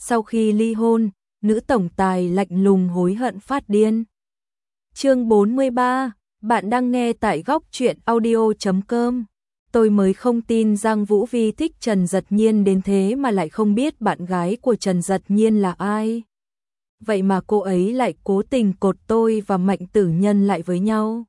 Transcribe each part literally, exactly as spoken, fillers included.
Sau khi ly hôn, nữ tổng tài lạnh lùng hối hận phát điên. Chương bốn mươi ba, bạn đang nghe tại góc truyện audio chấm com. Tôi mới không tin Giang Vũ Vi thích Trần Dật Nhiên đến thế mà lại không biết bạn gái của Trần Dật Nhiên là ai. Vậy mà cô ấy lại cố tình cột tôi và Mạnh Tử Nhân lại với nhau.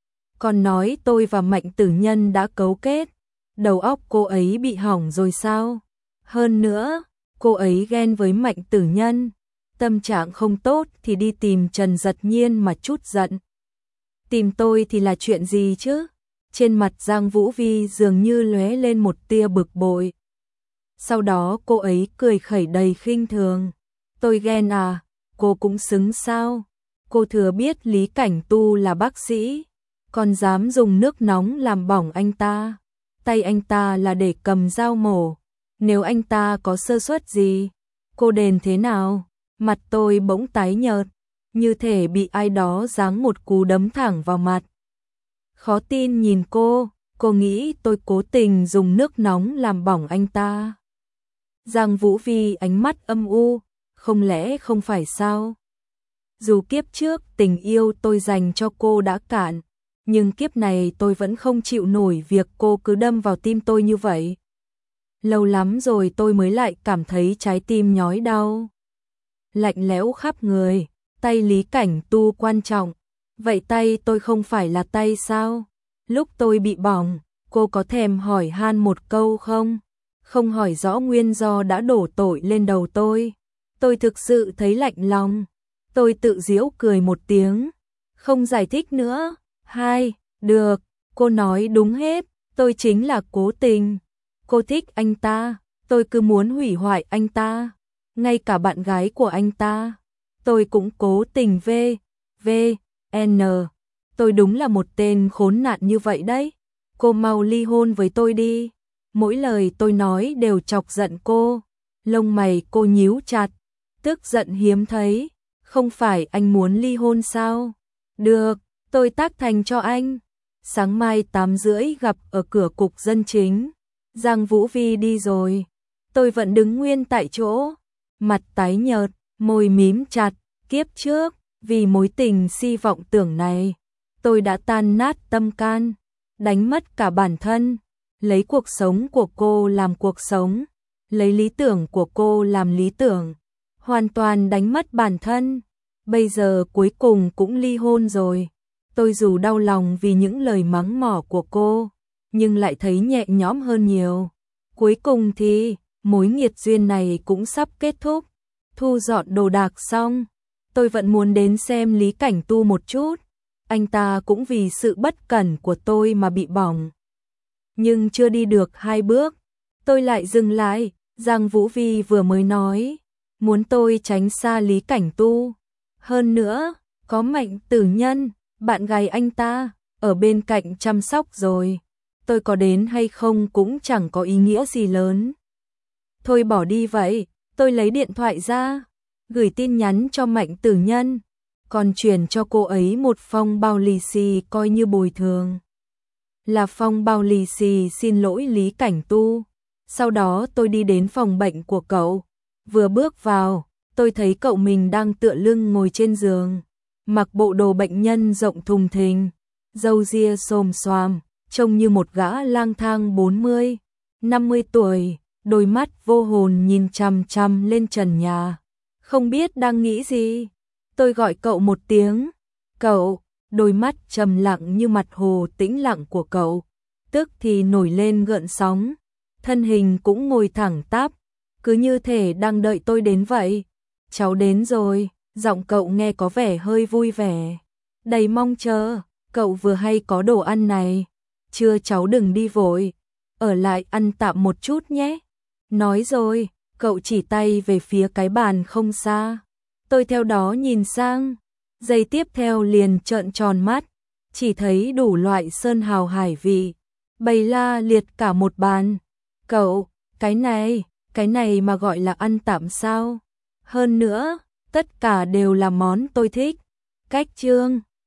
Còn nói tôi và Mạnh Tử Nhân đã cấu kết. Đầu óc cô ấy bị hỏng rồi sao? Hơn nữa, cô ấy ghen với Mạnh Tử Nhân. Tâm trạng không tốt thì đi tìm Trần Dật Nhiên mà chút giận. Tìm tôi thì là chuyện gì chứ? Trên mặt Giang Vũ Vi dường như lóe lên một tia bực bội. Sau đó cô ấy cười khẩy đầy khinh thường. Tôi ghen à? Cô cũng xứng sao? Cô thừa biết Lý Cảnh Tu là bác sĩ, còn dám dùng nước nóng làm bỏng anh ta. Tay anh ta là để cầm dao mổ. Nếu anh ta có sơ suất gì, cô đền thế nào? Mặt tôi bỗng tái nhợt, như thể bị ai đó giáng một cú đấm thẳng vào mặt. Khó tin nhìn cô, cô nghĩ tôi cố tình dùng nước nóng làm bỏng anh ta. Giang Vũ Vi ánh mắt âm u, không lẽ không phải sao? Dù kiếp trước tình yêu tôi dành cho cô đã cạn, nhưng kiếp này tôi vẫn không chịu nổi việc cô cứ đâm vào tim tôi như vậy. Lâu lắm rồi tôi mới lại cảm thấy trái tim nhói đau. Lạnh lẽo khắp người, tay Lý Cảnh Tu quan trọng. Vậy tay tôi không phải là tay sao? Lúc tôi bị bỏng, cô có thèm hỏi han một câu không? Không hỏi rõ nguyên do đã đổ tội lên đầu tôi. Tôi thực sự thấy lạnh lòng. Tôi tự giễu cười một tiếng. Không giải thích nữa. Hai, được, cô nói đúng hết. Tôi chính là cố tình. Cô thích anh ta, tôi cứ muốn hủy hoại anh ta. Ngay cả bạn gái của anh ta, tôi cũng cố tình v, v, n. Tôi đúng là một tên khốn nạn như vậy đấy. Cô mau ly hôn với tôi đi. Mỗi lời tôi nói đều chọc giận cô. Lông mày cô nhíu chặt, tức giận hiếm thấy. Không phải anh muốn ly hôn sao? Được, tôi tác thành cho anh. Sáng mai tám rưỡi gặp ở cửa cục dân chính. Giang Vũ Vi đi rồi. Tôi vẫn đứng nguyên tại chỗ, mặt tái nhợt, môi mím chặt. Kiếp trước, vì mối tình si vọng tưởng này, tôi đã tan nát tâm can, đánh mất cả bản thân, lấy cuộc sống của cô làm cuộc sống, lấy lý tưởng của cô làm lý tưởng, hoàn toàn đánh mất bản thân. Bây giờ cuối cùng cũng ly hôn rồi. Tôi dù đau lòng vì những lời mắng mỏ của cô, nhưng lại thấy nhẹ nhõm hơn nhiều. Cuối cùng thì, mối nghiệt duyên này cũng sắp kết thúc. Thu dọn đồ đạc xong, tôi vẫn muốn đến xem Lý Cảnh Tu một chút. Anh ta cũng vì sự bất cẩn của tôi mà bị bỏng. Nhưng chưa đi được hai bước, tôi lại dừng lại. Giang Vũ Vi vừa mới nói, muốn tôi tránh xa Lý Cảnh Tu. Hơn nữa, có Mạnh Tử Nhân, bạn gái anh ta, ở bên cạnh chăm sóc rồi. Tôi có đến hay không cũng chẳng có ý nghĩa gì lớn. Thôi bỏ đi vậy, tôi lấy điện thoại ra, gửi tin nhắn cho Mạnh Tử Nhân, còn chuyển cho cô ấy một phong bao lì xì coi như bồi thường. Là phong bao lì xì xin lỗi Lý Cảnh Tu. Sau đó tôi đi đến phòng bệnh của cậu. Vừa bước vào, tôi thấy cậu mình đang tựa lưng ngồi trên giường, mặc bộ đồ bệnh nhân rộng thùng thình, râu ria xồm xoàm, trông như một gã lang thang bốn mươi, năm mươi tuổi, đôi mắt vô hồn nhìn chằm chằm lên trần nhà. Không biết đang nghĩ gì. Tôi gọi cậu một tiếng. Cậu, đôi mắt trầm lặng như mặt hồ tĩnh lặng của cậu, tức thì nổi lên gợn sóng. Thân hình cũng ngồi thẳng tắp, cứ như thể đang đợi tôi đến vậy. Cháu đến rồi, giọng cậu nghe có vẻ hơi vui vẻ, đầy mong chờ. Cậu vừa hay có đồ ăn này. Chưa, cháu đừng đi vội, ở lại ăn tạm một chút nhé. Nói rồi, cậu chỉ tay về phía cái bàn không xa. Tôi theo đó nhìn sang, giây tiếp theo liền trợn tròn mắt, chỉ thấy đủ loại sơn hào hải vị, bày la liệt cả một bàn. Cậu, cái này, cái này mà gọi là ăn tạm sao? Hơn nữa, tất cả đều là món tôi thích. Cách trương,